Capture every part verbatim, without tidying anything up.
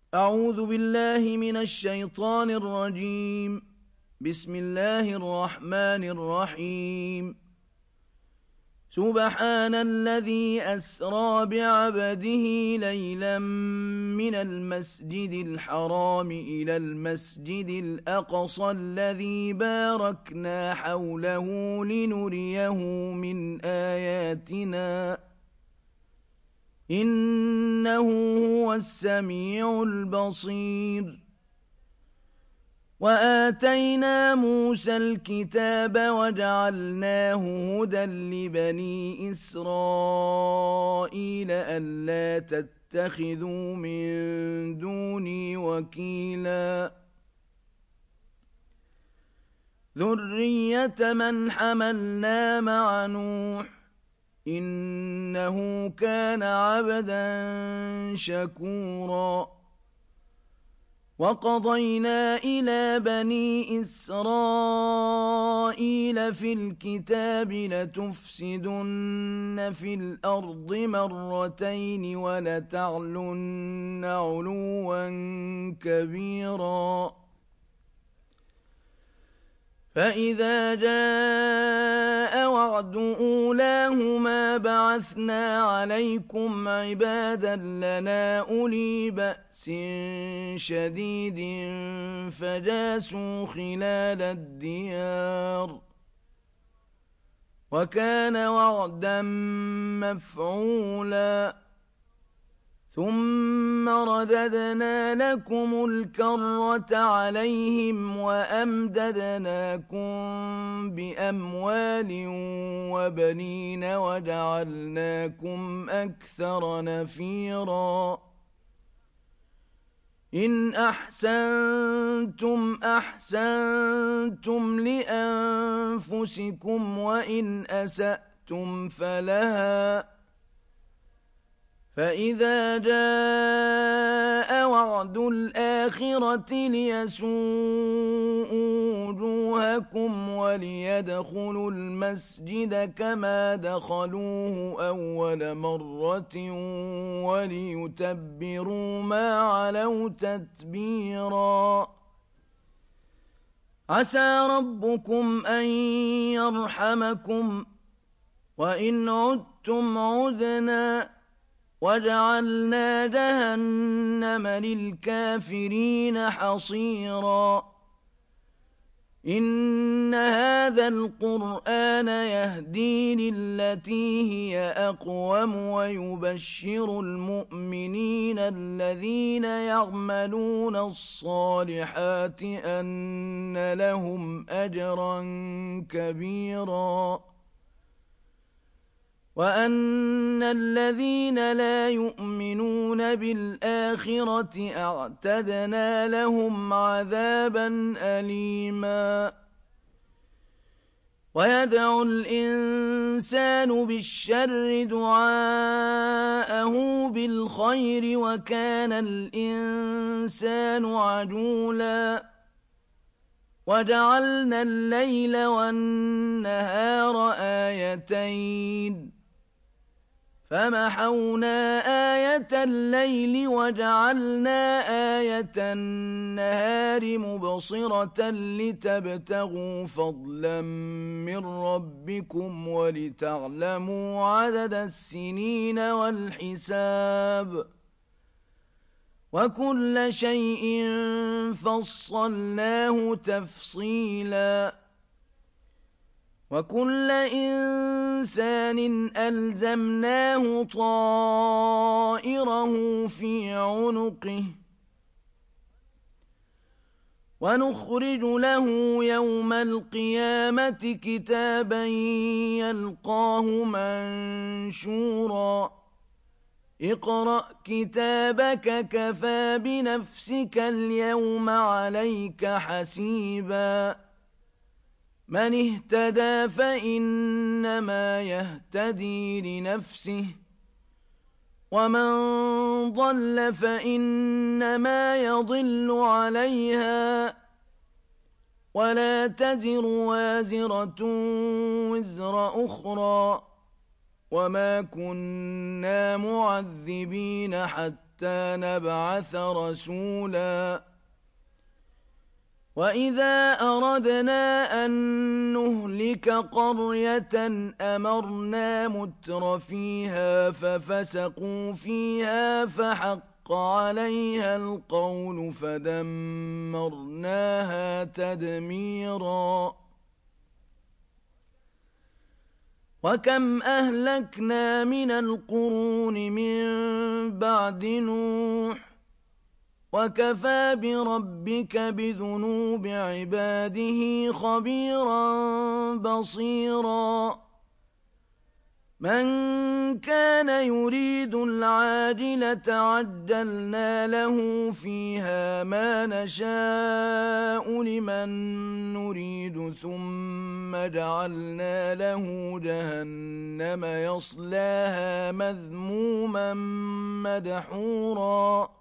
أعوذ بالله من الشيطان الرجيم. بسم الله الرحمن الرحيم. سبحان الذي أسرى بعبده ليلا من المسجد الحرام إلى المسجد الأقصى الذي باركنا حوله لنريه من آياتنا إنه هو السميع البصير. وآتينا موسى الكتاب وجعلناه هدى لبني إسرائيل ألا تتخذوا من دوني وكيلا ذرية من حملنا مع نوح إنه كان عبدا شكورا. وقضينا إلى بني إسرائيل في الكتاب لتفسدن في الأرض مرتين ولتعلن علوا كبيرا. فإذا جاء وعد أولاهما بعثنا عليكم عبادا لنا أولي بأس شديد فجاسوا خلال الديار وكان وعدا مفعولا. ثم رددنا لكم الكرة عليهم وأمددناكم بأموال وبنين وجعلناكم أكثر نفيرا. إن أحسنتم أحسنتم لأنفسكم وإن أسأتم فلها. فإذا جاء وعد الآخرة ليسوءوا وجوهكم وليدخلوا المسجد كما دخلوه أول مرة وليتبروا ما علوا تتبيرا. عسى ربكم أن يرحمكم وإن عدتم عدنا وجعلنا جهنم للكافرين حصيرا. إن هذا القرآن يهدي للتي هي أقوم ويبشر المؤمنين الذين يعملون الصالحات أن لهم أجرا كبيرا وأن الذين لا يؤمنون بالآخرة أعتدنا لهم عذابا أليما. ويدعو الإنسان بالشر دعاءه بالخير وكان الإنسان عجولا. وجعلنا الليل والنهار آيتين فمحونا آية الليل وجعلنا آية النهار مبصرة لتبتغوا فضلا من ربكم ولتعلموا عدد السنين والحساب وكل شيء فصلناه تفصيلا. وكل إنسان ألزمناه طائره في عنقه ونخرج له يوم القيامة كتابا يلقاه منشورا. اقرأ كتابك كفى بنفسك اليوم عليك حسيبا. من اهتدى فإنما يهتدي لنفسه ومن ضل فإنما يضل عليها ولا تزر وازرة وزر أخرى وما كنا معذبين حتى حتى نبعث رسولا وإذا أردنا أن نهلك قرية أمرنا متر فيها ففسقوا فيها فحق عليها القول فدمرناها تدميرا وكم أهلكنا من القرون من بعد نوح وكفى بربك بذنوب عباده خبيرا بصيرا من كان يريد العاجلة عجلنا له فيها ما نشاء لمن نريد ثم جعلنا له جهنم يصلاها مذموما مدحورا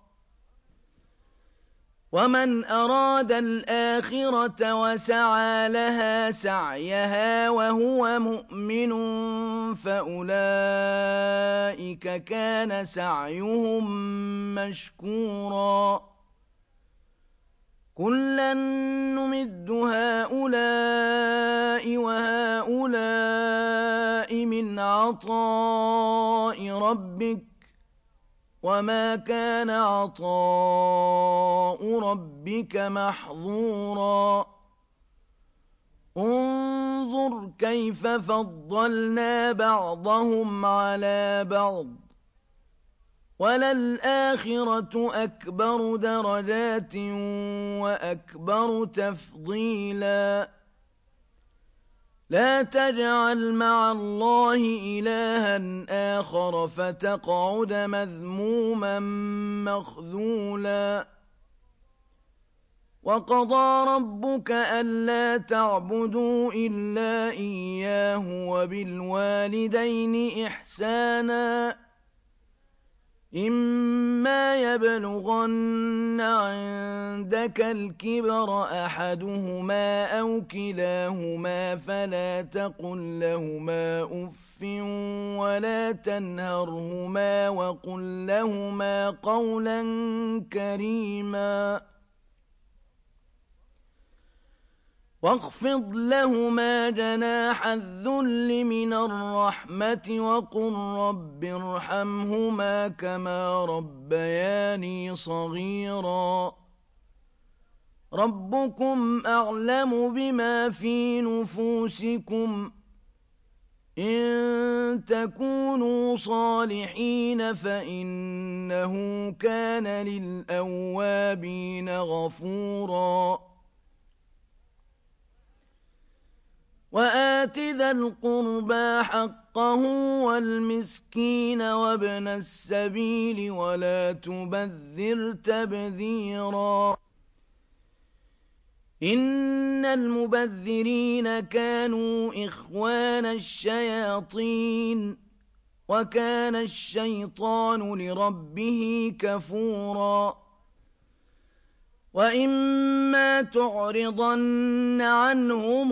ومن أراد الآخرة وسعى لها سعيها وهو مؤمن فأولئك كان سعيهم مشكورا كلا نمد هؤلاء وهؤلاء من عطاء ربك وما كان عطاء ربك محظورا انظر كيف فضلنا بعضهم على بعض وللآخرة أكبر درجات وأكبر تفضيلا لا تجعل مع الله إلها آخر فتقعد مذموما مخذولا وقضى ربك ألا تعبدوا إلا إياه وبالوالدين إحسانا إما يبلغن عندك الكبر أحدهما أو كلاهما فلا تقل لهما أف ولا تنهرهما وقل لهما قولا كريما واخفض لهما جناح الذل من الرحمة وقل رب ارحمهما كما ربياني صغيرا ربكم أعلم بما في نفوسكم إن تكونوا صالحين فإنه كان للأوابين غفورا وآت ذا القربى حقه والمسكين وابن السبيل ولا تبذر تبذيرا إن المبذرين كانوا إخوان الشياطين وكان الشيطان لربه كفورا وإما تعرضن عنهم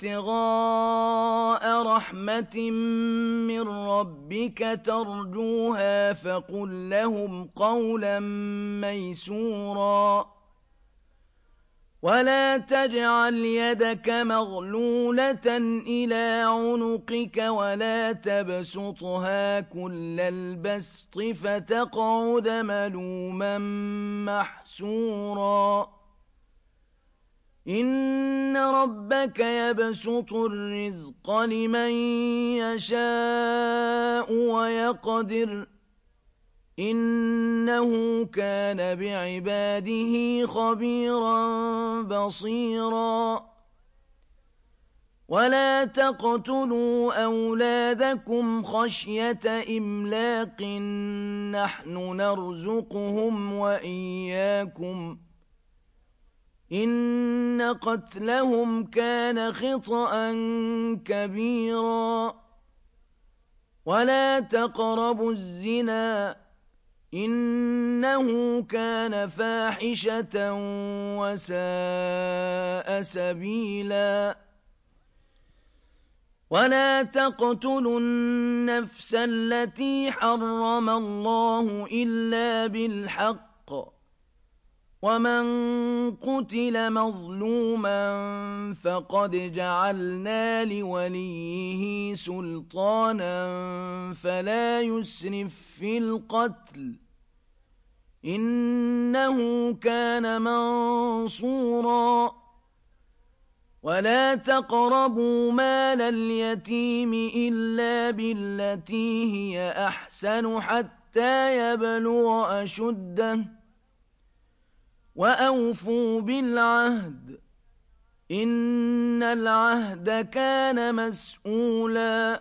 ابتغاء رحمة من ربك ترجوها فقل لهم قولا ميسورا ولا تجعل يدك مغلولة إلى عنقك ولا تبسطها كل البسط فتقعد ملوما محسورا إن ربك يبسط الرزق لمن يشاء ويقدر إنه كان بعباده خبيرا بصيرا ولا تقتلوا أولادكم خشية إملاق نحن نرزقهم وإياكم إن قتلهم كان خطأ كبيرا ولا تقربوا الزنا إنه كان فاحشة وساء سبيلا ولا تقتلوا النفس التي حرم الله إلا بالحق ومن قتل مظلوما فقد جعلنا لوليه سلطانا فلا يسرف في القتل إنه كان منصورا ولا تقربوا مال اليتيم إلا بالتي هي أحسن حتى يبلغ أشده وأوفوا بالعهد إن العهد كان مسؤولا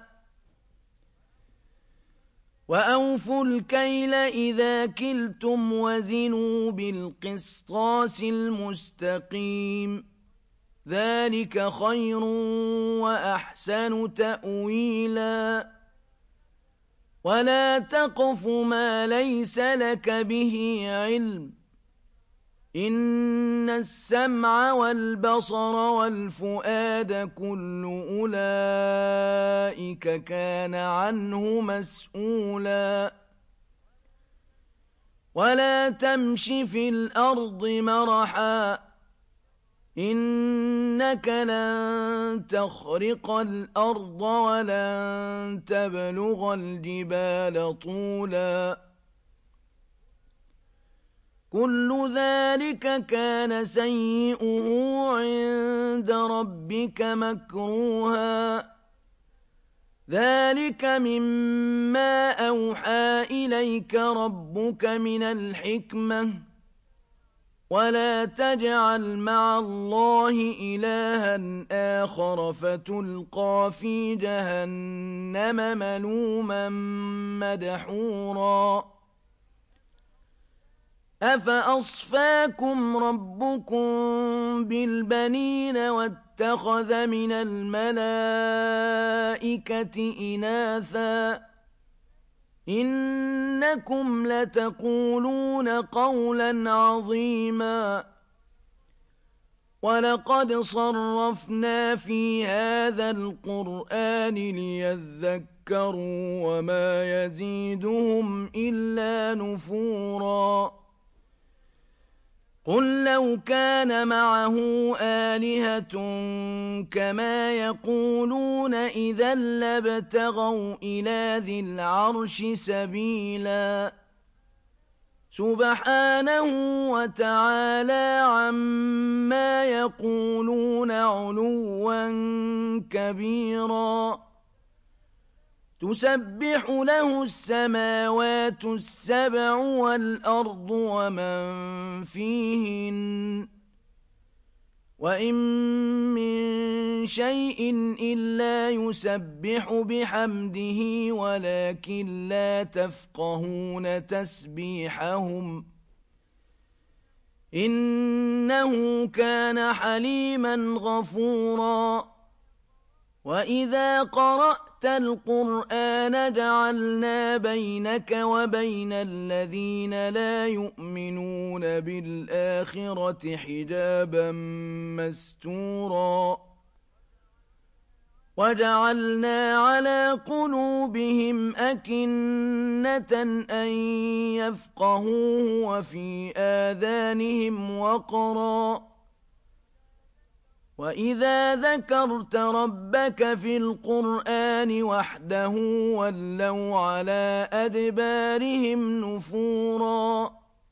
وأوفوا الكيل إذا كلتم وزنوا بالقسطاس المستقيم ذلك خير وأحسن تأويلا ولا تقف ما ليس لك به علم إن السمع والبصر والفؤاد كل أولئك كان عنه مسؤولا ولا تمش في الأرض مرحا إنك لن تخرق الأرض ولن تبلغ الجبال طولا كل ذلك كان سيئه عند ربك مكروها ذلك مما أوحى إليك ربك من الحكمة ولا تجعل مع الله إلها آخر فتلقى في جهنم ملوما مدحورا أفأصفاكم ربكم بالبنين واتخذ من الملائكة إناثا إنكم لتقولون قولا عظيما ولقد صرفنا في هذا القرآن ليذكروا وما يزيدهم إلا نفورا قل لو كان معه آلهة كما يقولون إذا لابتغوا إلى ذي العرش سبيلا سبحانه وتعالى عما يقولون علوا كبيرا تسبح له السماوات السبع والأرض ومن فيهن وإن من شيء إلا يسبح بحمده ولكن لا تفقهون تسبيحهم إنه كان حليما غفورا وإذا قرأت القرآن جعلنا بينك وبين الذين لا يؤمنون بالآخرة حجابا مستورا وجعلنا على قلوبهم أكنة أن يفقهوه وفي آذانهم وقرا وإذا ذكرت ربك في القرآن وحده ولوا على أدبارهم نفورا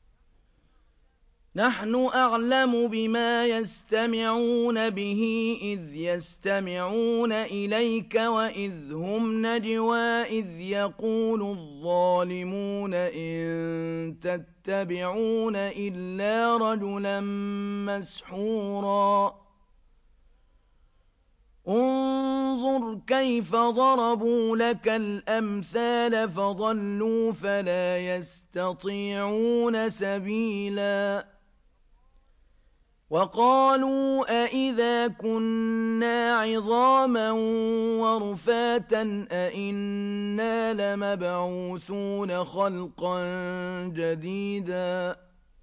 نحن أعلم بما يستمعون به إذ يستمعون إليك وإذ هم نجوى إذ يقول الظالمون إن تتبعون إلا رجلا مسحورا انظر كيف ضربوا لك الأمثال فضلوا فلا يستطيعون سبيلا وقالوا أئذا كنا عظاما ورفاتا أئنا لمبعوثون خلقا جديدا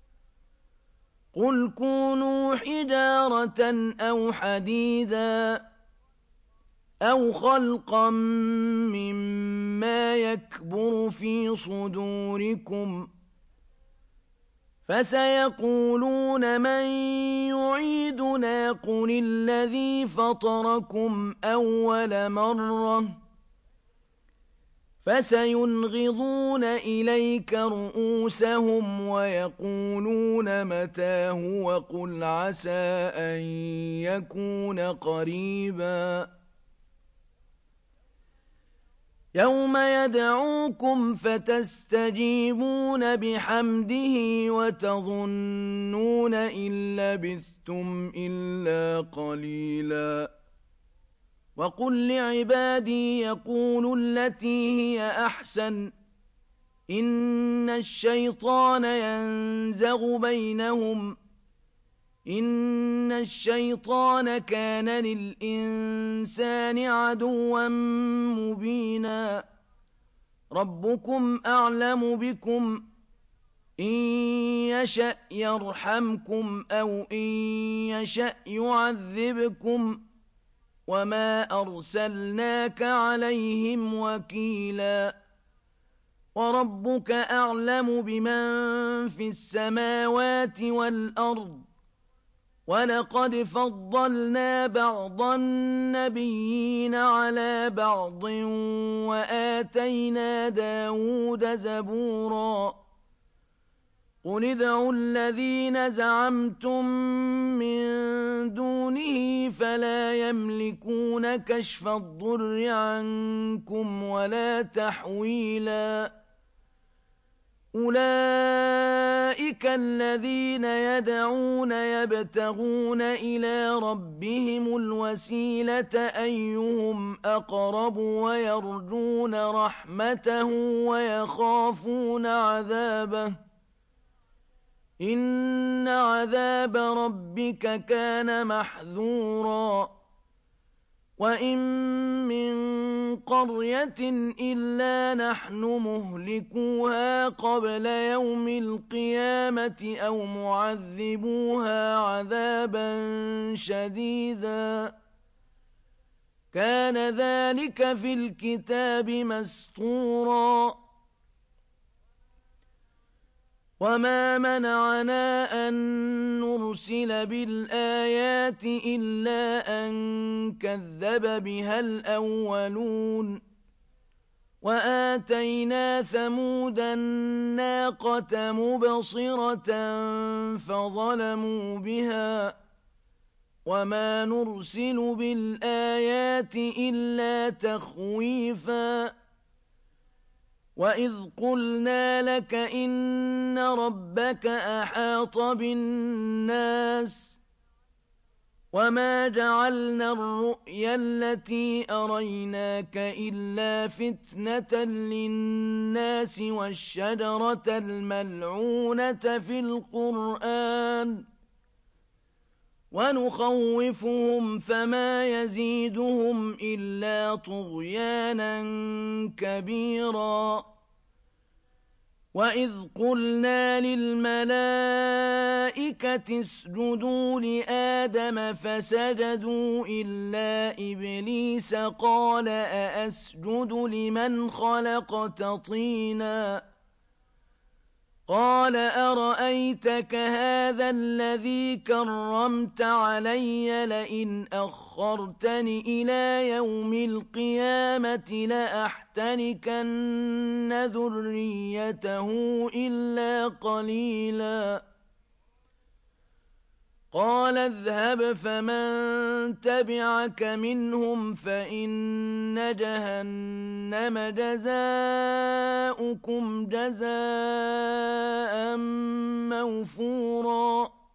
قل كونوا حجارة أو حديدا أَوْ خَلْقًا مِّمَّا يَكْبُرُ فِي صُدُورِكُمْ ۚ فَسَيَقُولُونَ مَن يُعِيدُنَا قُلِ الَّذِي فَطَرَكُمْ أَوَّلَ مَرَّةٍ ۚ فَسَيُنْغِضُونَ إِلَيْكَ رُءُوسَهُمْ وَيَقُولُونَ مَتَىٰ هُوَ ۖ قُلْ عَسَىٰ أَن يَكُونَ قَرِيبًا. يَوْمَ يَدْعُوكُمْ فَتَسْتَجِيبُونَ بِحَمْدِهِ وَتَظُنُّونَ إِن لَّبِثْتُمْ إِلَّا قَلِيلًا. وَقُل لِّعِبَادِي يَقُولُوا الَّتِي هِيَ أَحْسَنُ ۚ إِنَّ الشَّيْطَانَ يَنزَغُ بَيْنَهُمْ ۚ إِنَّ الشَّيْطَانَ كَانَ لِلْإِنسَانِ عَدُوًّا مُّبِينًا. رَبُّكُمْ أَعْلَمُ بِكُمْ ۖ إِن يَشَأْ يَرْحَمْكُمْ أَوْ إِن يَشَأْ يُعَذِّبْكُمْ ۖ وَمَا أَرْسَلْنَاكَ عَلَيْهِمْ وَكِيلًا. وَرَبُّكَ أَعْلَمُ بِمَن فِي السَّمَاوَاتِ وَالْأَرْضِ ۗ وَلَقَدْ فَضَّلْنَا بَعْضَ النَّبِيِّينَ عَلَىٰ بَعْضٍ وَآتَيْنَا دَاوُودَ زَبُورًا. قُلِ ادْعُوا الَّذِينَ زَعَمْتُم مِّن دُونِهِ فَلَا يَمْلِكُونَ كَشْفَ الضُّرِّ عَنكُمْ وَلَا تَحْوِيلًا. أُولَٰئِكَ الَّذِينَ يَدْعُونَ يَبْتَغُونَ إِلَىٰ رَبِّهِمُ الْوَسِيلَةَ أَيُّهُمْ أَقْرَبُ وَيَرْجُونَ رَحْمَتَهُ وَيَخَافُونَ عَذَابَهُ ۚ إِنَّ عَذَابَ رَبِّكَ كَانَ مَحْذُورًا. وَإِن مِّن قَرْيَةٍ إِلَّا نَحْنُ مُهْلِكُوهَا قَبْلَ يَوْمِ الْقِيَامَةِ أَوْ مُعَذِّبُوهَا عَذَابًا شَدِيدًا ۚ كَانَ ذَٰلِكَ فِي الْكِتَابِ مَسْطُورًا. وَمَا مَنَعَنَا أَن نُّرْسِلَ بِالْآيَاتِ إِلَّا أَن كَذَّبَ بِهَا الْأَوَّلُونَ. وَآتَيْنَا ثَمُودَ النَّاقَةَ مُبْصِرَةً فَظَلَمُوا بِهَا ۚ وَمَا نُرْسِلُ بِالْآيَاتِ إِلَّا تَخْوِيفًا. وَإِذْ قُلْنَا لَكَ إِنَّ رَبَّكَ أَحَاطَ بِالنَّاسِ ۖ وَمَا جَعَلْنَا الرُّؤْيَا الَّتِي أَرَيْنَاكَ إِلَّا فِتْنَةً لِّلنَّاسِ وَالشَّجَرَةَ الْمَلْعُونَةَ فِي الْقُرْآنِ ۚ وَنُخَوِّفُهُمْ فَمَا يَزِيدُهُمْ إِلَّا طُغْيَانًا كَبِيرًا. وَإِذْ قُلْنَا لِلْمَلَائِكَةِ اسْجُدُوا لِآدَمَ فَسَجَدُوا إِلَّا إِبْلِيسَ قَالَ أَأَسْجُدُ لِمَنْ خَلَقْتَ طِينًا ۖ قَالَ أَرَأَيْتَكَ هَٰذَا الَّذِي كَرَّمْتَ عَلَيَّ لَئِنْ أَخَّرْتَنِ إِلَىٰ يَوْمِ الْقِيَامَةِ لَأَحْتَنِكَنَّ ذُرِّيَّتَهُ إِلَّا قَلِيلًا. قَالَ اذْهَبْ فَمَن تَبِعَكَ مِنْهُمْ فَإِنَّ جَهَنَّمَ جَزَاؤُكُمْ جَزَاءً مَّوْفُورًا.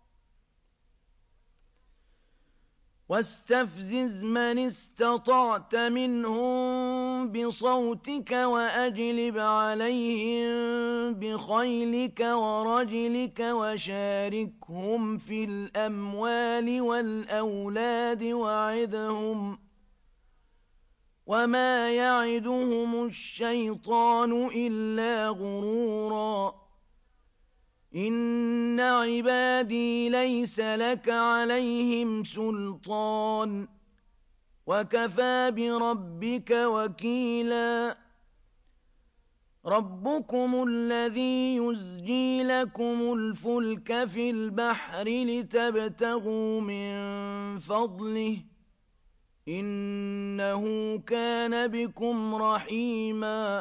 وَاسْتَفْزِزْ مَنِ اسْتَطَعْتَ مِنْهُم بِصَوْتِكَ وَأَجْلِبْ عَلَيْهِم بِخَيْلِكَ وَرَجِلِكَ وَشَارِكْهُمْ فِي الْأَمْوَالِ وَالْأَوْلَادِ وَعِدْهُمْ ۚ وَمَا يَعِدُهُمُ الشَّيْطَانُ إِلَّا غُرُورًا. إِنَّ عِبَادِي لَيْسَ لَكَ عَلَيْهِمْ سُلْطَانٌ وكفى بربك وكيلا ربكم الذي يزجي لكم الفلك في البحر لتبتغوا من فضله إنه كان بكم رحيما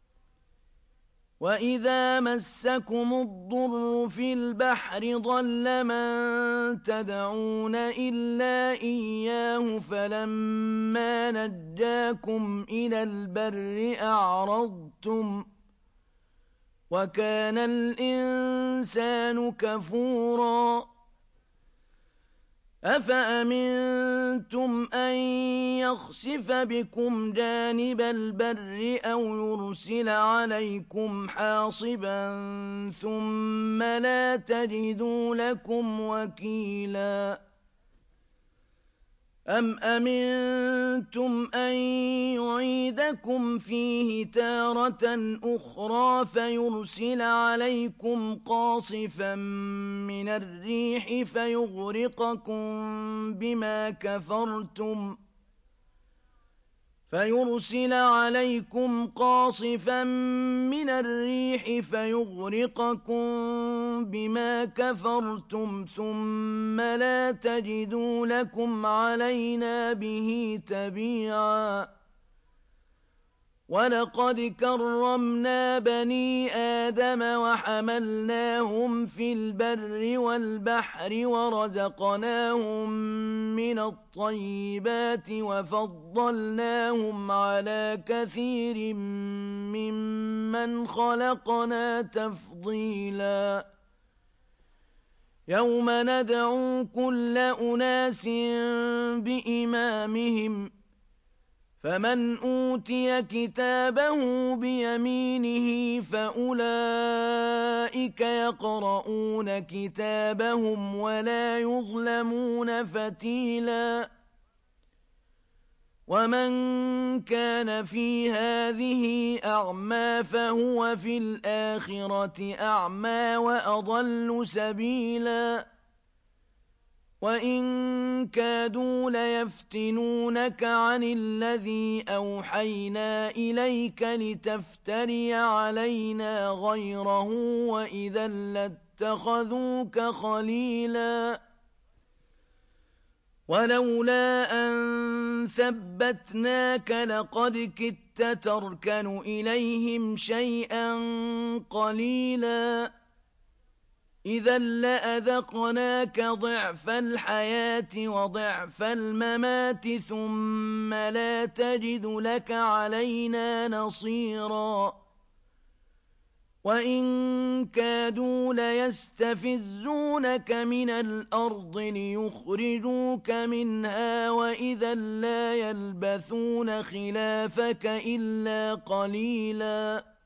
وإذا مسكم الضر في البحر ضل من تدعون إلا إياه فلما نجاكم إلى البر أعرضتم وكان الإنسان كفورا أفأمنتم أن يخسف بكم جانب البر أو يرسل عليكم حاصبا ثم لا تجدوا لكم وكيلا أم أمنتم أن يعيدكم فيه تارة أخرى فيرسل عليكم قاصفا من الريح فيغرقكم بما كفرتم فيرسل عليكم قاصفا من الريح فيغرقكم بما كفرتم ثم لا تجدوا لكم علينا به تبيعا ولقد كرمنا بني آدم وحملناهم في البر والبحر ورزقناهم من الطيبات وفضلناهم على كثير ممن خلقنا تفضيلا يوم ندعو كل أناس بإمامهم فمن أوتي كتابه بيمينه فأولئك يقرؤون كتابهم ولا يظلمون فتيلا ومن كان في هذه أعمى فهو في الآخرة أعمى وأضل سبيلا وإن كادوا ليفتنونك عن الذي أوحينا إليك لتفتري علينا غيره وإذا لاتخذوك خليلا ولولا أن ثبتناك لقد كدت تركن إليهم شيئا قليلا إذا لأذقناك ضعف الحياة وضعف الممات ثم لا تجد لك علينا نصيرا وإن كادوا ليستفزونك من الأرض ليخرجوك منها وإذا لا يلبثون خلافك إلا قليلا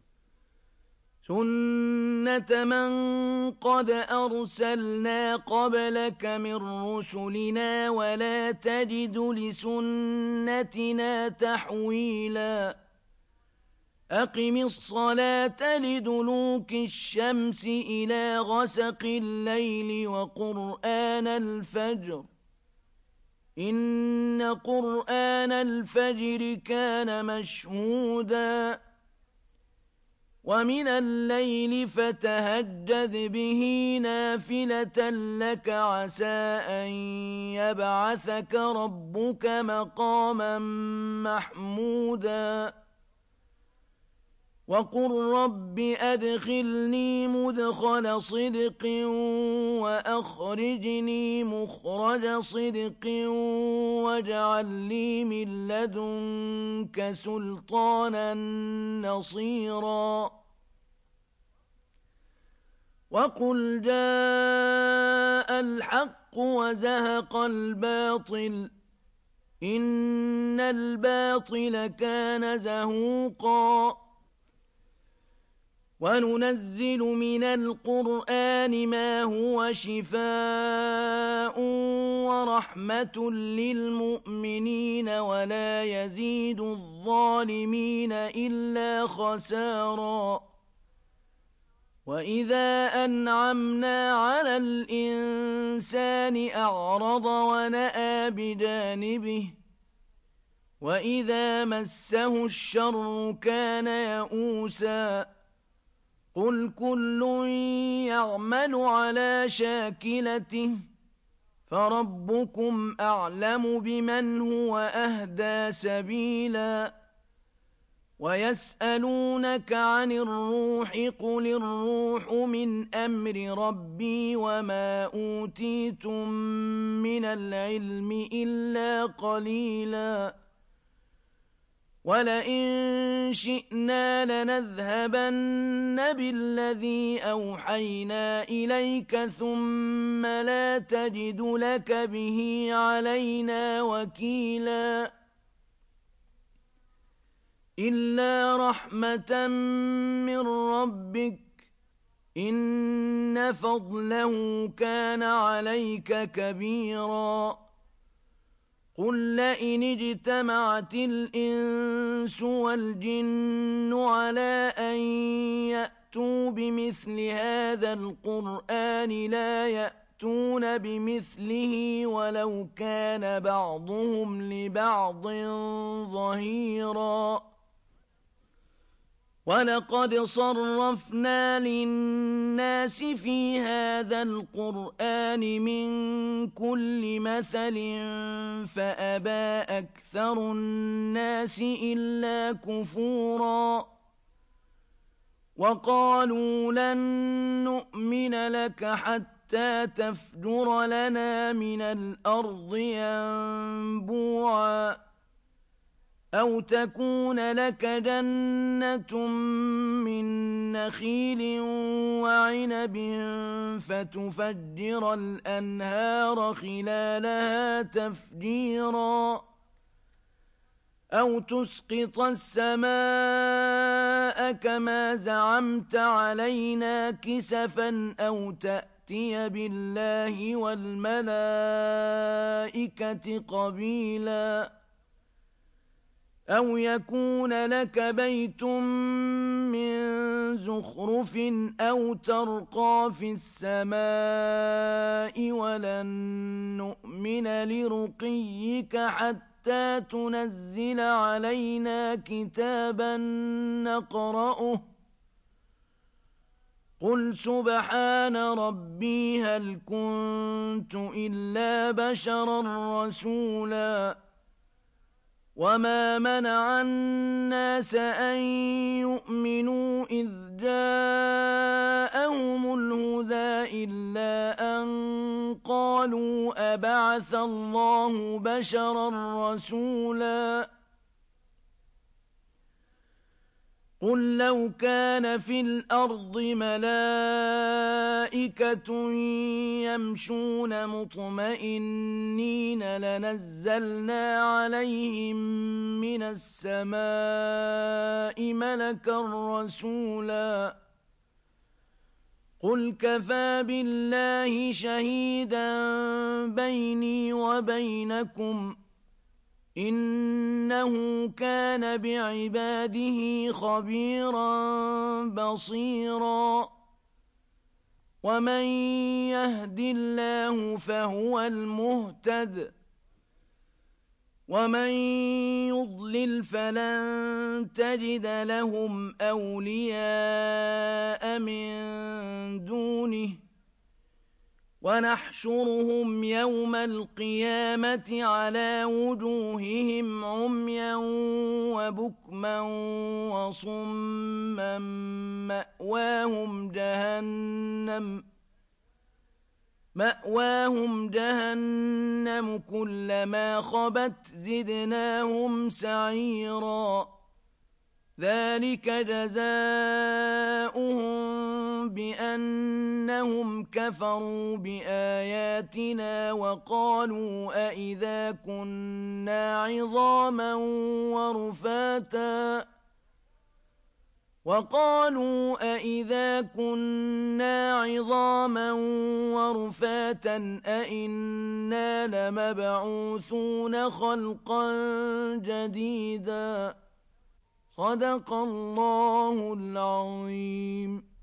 سنة من قد أرسلنا قبلك من رسلنا ولا تجد لسنتنا تحويلا أقم الصلاة لدلوك الشمس إلى غسق الليل وقرآن الفجر إن قرآن الفجر كان مشهودا ومن الليل فتهجد به نافلة لك عسى أن يبعثك ربك مقاما محمودا وقل رب أدخلني مدخل صدق وأخرجني مخرج صدق واجعل لي من لدنك سلطانا نصيرا وقل جاء الحق وزهق الباطل إن الباطل كان زهوقا وننزل من القرآن ما هو شفاء ورحمة للمؤمنين ولا يزيد الظالمين إلا خسارا وإذا أنعمنا على الإنسان أعرض ونأى بجانبه وإذا مسه الشر كان يئوسا قل كل يعمل على شاكلته فربكم أعلم بمن هو أهدى سبيلا ويسألونك عن الروح قل الروح من أمر ربي وما أوتيتم من العلم إلا قليلا ولئن شئنا لنذهبن بالذي أوحينا إليك ثم لا تجد لك به علينا وكيلا إلا رحمة من ربك إن فضله كان عليك كبيرا قل لئن اجتمعت الإنس والجن على أن يأتوا بمثل هذا القرآن لا يأتون بمثله ولو كان بعضهم لبعض ظهيرا ولقد صرفنا للناس في هذا القرآن من كل مثل فأبى أكثر الناس إلا كفورا وقالوا لن نؤمن لك حتى تفجر لنا من الأرض ينبوعا أو تكون لك جنة من نخيل وعنب فتفجر الأنهار خلالها تفجيرا أو تسقط السماء كما زعمت علينا كسفا أو تأتي بالله والملائكة قبيلا أو يكون لك بيت من زخرف أو ترقى في السماء ولن نؤمن لرقيك حتى تنزل علينا كتابا نقرأه قل سبحان ربي هل كنت إلا بشرا رسولا وما منع الناس أن يؤمنوا إذ جاءهم الهدى إلا أن قالوا أبعث الله بشرا رسولا قل لو كان في الأرض ملائكة يمشون مطمئنين لنزلنا عليهم من السماء ملكا رسولا قل كفى بالله شهيدا بيني وبينكم إنه كان بعباده خبيرا بصيرا ومن يهد الله فهو المهتد ومن يضلل فلن تجد لهم أولياء من دونه ونحشرهم يوم القيامة على وجوههم عميا وبكما وصما مأواهم جهنم مأواهم جهنم كلما خبت زدناهم سعيرا ذلك جزاؤهم بأنهم كفروا بآياتنا وقالوا أئذا كنا عظاما ورفاتا وقالوا أئذا كنا عظاما ورفاتا أئنا لمبعوثون خلقا جديدا صدق الله العظيم.